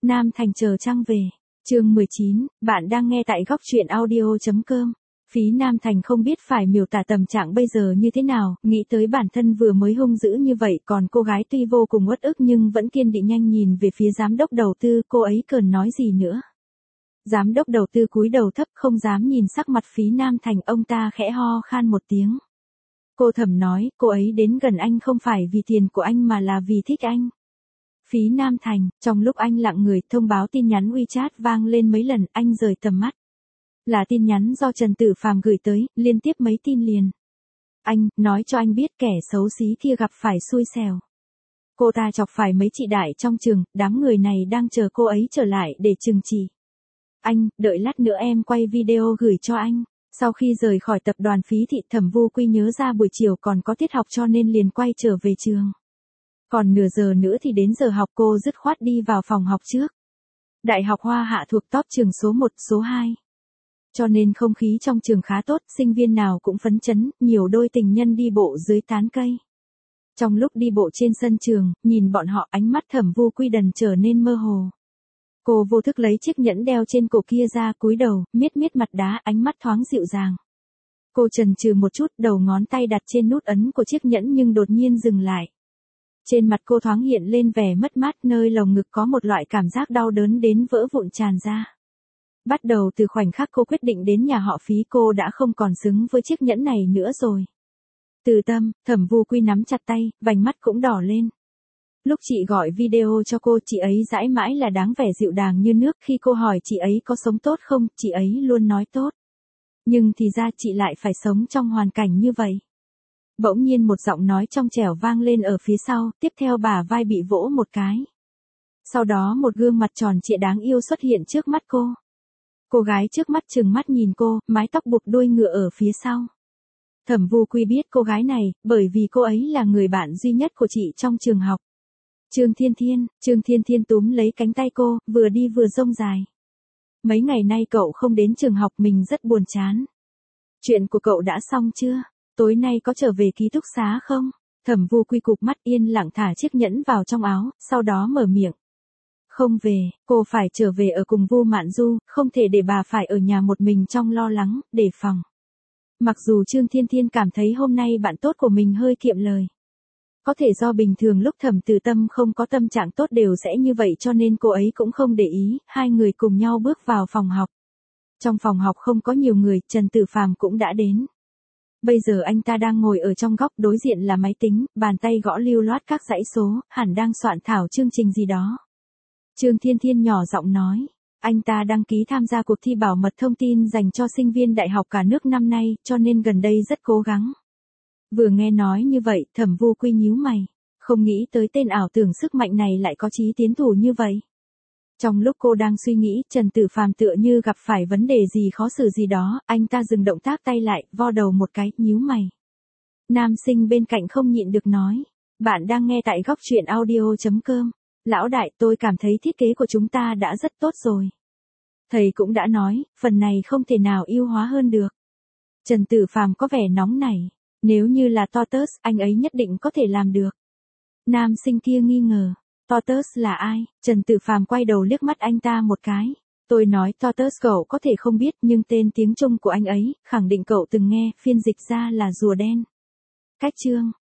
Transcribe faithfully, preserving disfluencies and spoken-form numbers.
Nam Thành chờ trăng về. Chương mười chín, bạn đang nghe tại góc truyện audio chấm com. Phí Nam Thành không biết phải miêu tả tâm trạng bây giờ như thế nào, nghĩ tới bản thân vừa mới hung dữ như vậy, còn cô gái tuy vô cùng uất ức nhưng vẫn kiên định nhanh nhìn về phía giám đốc đầu tư, cô ấy cần nói gì nữa. Giám đốc đầu tư cúi đầu thấp không dám nhìn sắc mặt Phí Nam Thành, ông ta khẽ ho khan một tiếng. Cô thầm nói, cô ấy đến gần anh không phải vì tiền của anh mà là vì thích anh. Phí Nam Thành, trong lúc anh lặng người, thông báo tin nhắn WeChat vang lên mấy lần, anh rời tầm mắt. Là tin nhắn do Trần Tử Phàm gửi tới, liên tiếp mấy tin liền. Anh, nói cho anh biết kẻ xấu xí kia gặp phải xui xẻo. Cô ta chọc phải mấy chị đại trong trường, đám người này đang chờ cô ấy trở lại để trừng trị. Anh, đợi lát nữa em quay video gửi cho anh. Sau khi rời khỏi tập đoàn Phí thị, Thẩm Vu Quy nhớ ra buổi chiều còn có tiết học cho nên liền quay trở về trường. Còn nửa giờ nữa thì đến giờ học, cô dứt khoát đi vào phòng học trước. Đại học Hoa Hạ thuộc top trường số một, số hai. Cho nên không khí trong trường khá tốt, sinh viên nào cũng phấn chấn, nhiều đôi tình nhân đi bộ dưới tán cây. Trong lúc đi bộ trên sân trường, nhìn bọn họ, ánh mắt Thẩm Vu Quy dần trở nên mơ hồ. Cô vô thức lấy chiếc nhẫn đeo trên cổ kia ra, cúi đầu, miết miết mặt đá, ánh mắt thoáng dịu dàng. Cô chần chừ một chút, đầu ngón tay đặt trên nút ấn của chiếc nhẫn nhưng đột nhiên dừng lại. Trên mặt cô thoáng hiện lên vẻ mất mát, nơi lồng ngực có một loại cảm giác đau đớn đến vỡ vụn tràn ra. Bắt đầu từ khoảnh khắc cô quyết định đến nhà họ Phí, cô đã không còn xứng với chiếc nhẫn này nữa rồi. Từ Tâm, Thẩm Vu Quy nắm chặt tay, vành mắt cũng đỏ lên. Lúc chị gọi video cho cô, chị ấy dãi mãi là đáng vẻ dịu dàng như nước, khi cô hỏi chị ấy có sống tốt không, chị ấy luôn nói tốt. Nhưng thì ra chị lại phải sống trong hoàn cảnh như vậy. Bỗng nhiên một giọng nói trong trẻo vang lên ở phía sau, tiếp theo bả vai bị vỗ một cái. Sau đó một gương mặt tròn trịa đáng yêu xuất hiện trước mắt cô. Cô gái trước mắt trừng mắt nhìn cô, mái tóc buộc đuôi ngựa ở phía sau. Thẩm Vu Quy biết cô gái này, bởi vì cô ấy là người bạn duy nhất của chị trong trường học. Trương Thiên Thiên, Trương Thiên Thiên túm lấy cánh tay cô, vừa đi vừa rông dài. Mấy ngày nay cậu không đến trường học, mình rất buồn chán. Chuyện của cậu đã xong chưa? Tối nay có trở về ký túc xá không? Thẩm Vu Quy cụp mắt, yên lặng thả chiếc nhẫn vào trong áo, sau đó mở miệng. Không về, cô phải trở về ở cùng Vu Mạn Du, không thể để bà phải ở nhà một mình trong lo lắng, đề phòng. Mặc dù Trương Thiên Thiên cảm thấy hôm nay bạn tốt của mình hơi kiệm lời. Có thể do bình thường lúc Thẩm Tử Tâm không có tâm trạng tốt đều sẽ như vậy cho nên cô ấy cũng không để ý, hai người cùng nhau bước vào phòng học. Trong phòng học không có nhiều người, Trần Tử Phàm cũng đã đến. Bây giờ anh ta đang ngồi ở trong góc, đối diện là máy tính, bàn tay gõ lưu loát các dãy số, hẳn đang soạn thảo chương trình gì đó. Trương Thiên Thiên nhỏ giọng nói, anh ta đăng ký tham gia cuộc thi bảo mật thông tin dành cho sinh viên đại học cả nước năm nay, cho nên gần đây rất cố gắng. Vừa nghe nói như vậy, Thẩm Vu Quy nhíu mày, không nghĩ tới tên ảo tưởng sức mạnh này lại có chí tiến thủ như vậy. Trong lúc cô đang suy nghĩ, Trần Tử Phàm tựa như gặp phải vấn đề gì khó xử gì đó, anh ta dừng động tác tay lại, vo đầu một cái, nhíu mày. Nam sinh bên cạnh không nhịn được nói, bạn đang nghe tại góc truyện audio chấm com. Lão đại, tôi cảm thấy thiết kế của chúng ta đã rất tốt rồi. Thầy cũng đã nói, phần này không thể nào ưu hóa hơn được. Trần Tử Phàm có vẻ nóng nảy, nếu như là Totus, anh ấy nhất định có thể làm được. Nam sinh kia nghi ngờ. Totus là ai? Trần Tử Phàm quay đầu liếc mắt anh ta một cái. Tôi nói Totus cậu có thể không biết nhưng tên tiếng Trung của anh ấy, khẳng định cậu từng nghe, phiên dịch ra là rùa đen. Cách chương.